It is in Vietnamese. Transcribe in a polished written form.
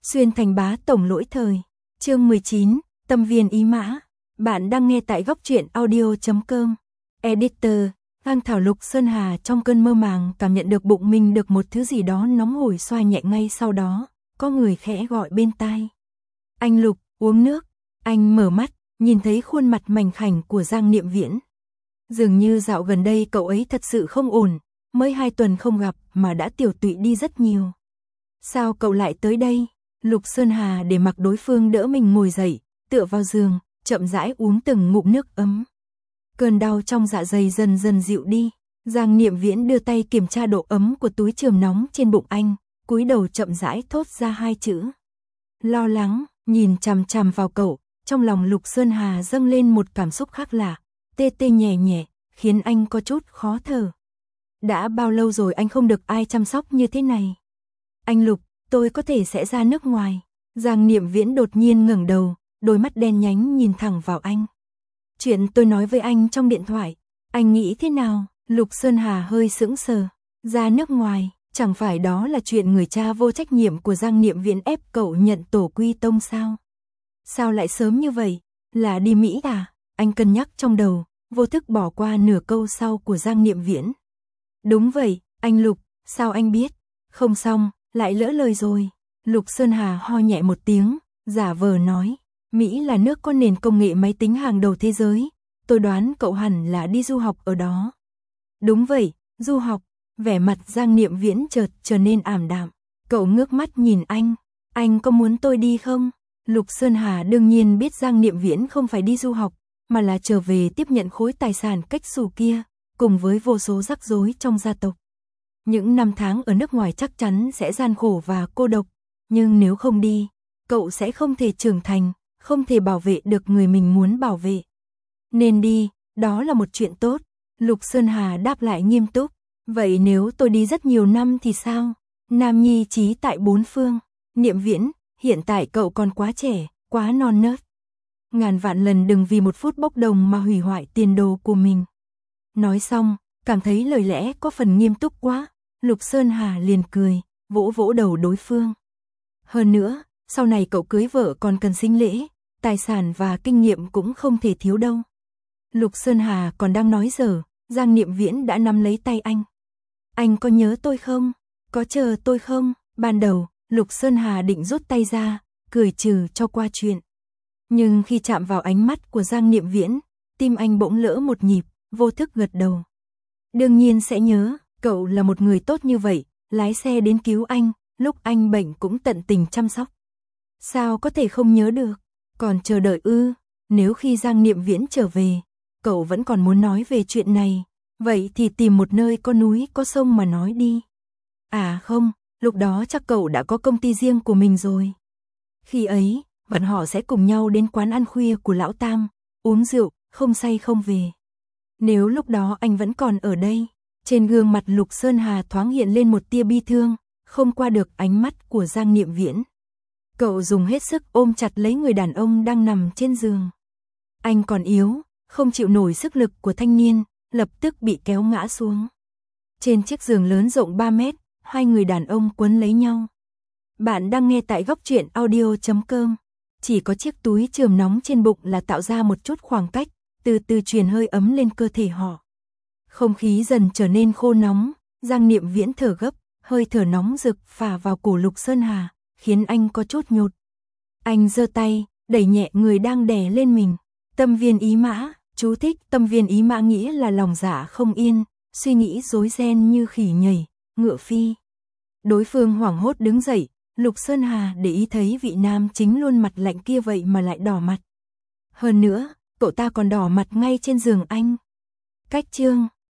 Xuyên thành bá tổng lỗi thời. Chương 19, Tâm viên ý mã. Bạn đang nghe tại góc truyện audio.com. Editor, Thang Thảo. Lục Sơn Hà trong cơn mơ màng cảm nhận được bụng mình được một thứ gì đó nóng hổi xoa nhẹ, ngay sau đó, có người khẽ gọi bên tai. Anh Lục, uống nước. Anh mở mắt, nhìn thấy khuôn mặt mảnh khảnh của Giang Niệm Viễn. Dường như dạo gần đây cậu ấy thật sự không ổn, mới 2 tuần không gặp mà đã tiểu tụy đi rất nhiều. Sao cậu lại tới đây? Lục Sơn Hà để mặc đối phương đỡ mình ngồi dậy, tựa vào giường, chậm rãi uống từng ngụm nước ấm. Cơn đau trong dạ dày dần dần dịu đi. Giang Niệm Viễn đưa tay kiểm tra độ ấm của túi chườm nóng trên bụng anh, cúi đầu chậm rãi thốt ra 2 chữ. Lo lắng. Nhìn chằm chằm vào cậu, trong lòng Lục Sơn Hà dâng lên một cảm xúc khác lạ, tê tê nhẹ nhẹ, khiến anh có chút khó thở. Đã bao lâu rồi anh không được ai chăm sóc như thế này? Anh Lục, tôi có thể sẽ ra nước ngoài. Giang Niệm Viễn đột nhiên ngẩng đầu, đôi mắt đen nhánh nhìn thẳng vào anh. Chuyện tôi nói với anh trong điện thoại, anh nghĩ thế nào? Lục Sơn Hà hơi sững sờ. Ra nước ngoài, chẳng phải đó là chuyện người cha vô trách nhiệm của Giang Niệm Viễn ép cậu nhận tổ quy tông sao? Sao lại sớm như vậy? Là đi Mỹ à? Anh cân nhắc trong đầu, vô thức bỏ qua nửa câu sau của Giang Niệm Viễn. Đúng vậy, anh Lục, sao anh biết? Không xong, lại lỡ lời rồi. Lục Sơn Hà ho nhẹ một tiếng, giả vờ nói, Mỹ là nước có nền công nghệ máy tính hàng đầu thế giới, tôi đoán cậu hẳn là đi du học ở đó. Đúng vậy, du học. Vẻ mặt Giang Niệm Viễn chợt trở nên ảm đạm. Cậu ngước mắt nhìn anh có muốn tôi đi không? Lục Sơn Hà đương nhiên biết Giang Niệm Viễn không phải đi du học, mà là trở về tiếp nhận khối tài sản cách xù kia, cùng với vô số rắc rối trong gia tộc. Những năm tháng ở nước ngoài chắc chắn sẽ gian khổ và cô độc, nhưng nếu không đi, cậu sẽ không thể trưởng thành, không thể bảo vệ được người mình muốn bảo vệ. Nên đi, đó là một chuyện tốt. Lục Sơn Hà đáp lại nghiêm túc. Vậy nếu tôi đi rất nhiều năm thì sao? Nam nhi trí tại bốn phương. Niệm Viễn, hiện tại cậu còn quá trẻ, quá non nớt. Ngàn vạn lần đừng vì một phút bốc đồng mà hủy hoại tiền đồ của mình. Nói xong, cảm thấy lời lẽ có phần nghiêm túc quá, Lục Sơn Hà liền cười, vỗ vỗ đầu đối phương. Hơn nữa, sau này cậu cưới vợ còn cần sinh lễ, tài sản và kinh nghiệm cũng không thể thiếu đâu. Lục Sơn Hà còn đang nói dở, Giang Niệm Viễn đã nắm lấy tay anh. Anh có nhớ tôi không? Có chờ tôi không? Ban đầu, Lục Sơn Hà định rút tay ra, cười trừ cho qua chuyện. Nhưng khi chạm vào ánh mắt của Giang Niệm Viễn, tim anh bỗng lỡ một nhịp, vô thức gật đầu. Đương nhiên sẽ nhớ, cậu là một người tốt như vậy, lái xe đến cứu anh, lúc anh bệnh cũng tận tình chăm sóc. Sao có thể không nhớ được? Còn chờ đợi ư? Nếu khi Giang Niệm Viễn trở về, cậu vẫn còn muốn nói về chuyện này, vậy thì tìm một nơi có núi có sông mà nói đi. À không, lúc đó chắc cậu đã có công ty riêng của mình rồi. Khi ấy, bọn họ sẽ cùng nhau đến quán ăn khuya của Lão Tam, uống rượu, không say không về. Nếu lúc đó anh vẫn còn ở đây, trên gương mặt Lục Sơn Hà thoáng hiện lên một tia bi thương, không qua được ánh mắt của Giang Niệm Viễn. Cậu dùng hết sức ôm chặt lấy người đàn ông đang nằm trên giường. Anh còn yếu, không chịu nổi sức lực của thanh niên, lập tức bị kéo ngã xuống. Trên chiếc giường lớn rộng 3 mét, hai người đàn ông quấn lấy nhau. Bạn đang nghe tại góc truyện audio.com. Chỉ có chiếc túi chườm nóng trên bụng là tạo ra một chút khoảng cách, từ từ truyền hơi ấm lên cơ thể họ. Không khí dần trở nên khô nóng, Giang Niệm Viễn thở gấp, hơi thở nóng rực phả vào cổ Lục Sơn Hà, khiến anh có chút nhột. Anh giơ tay, đẩy nhẹ người đang đè lên mình. Tâm viên ý mã. Chú thích: tâm viên ý mã nghĩa là lòng dạ không yên, suy nghĩ rối ren như khỉ nhảy, ngựa phi. Đối phương hoảng hốt đứng dậy, Lục Sơn Hà để ý thấy vị nam chính luôn mặt lạnh kia vậy mà lại đỏ mặt. Hơn nữa, cậu ta còn đỏ mặt ngay trên giường anh. Cách chương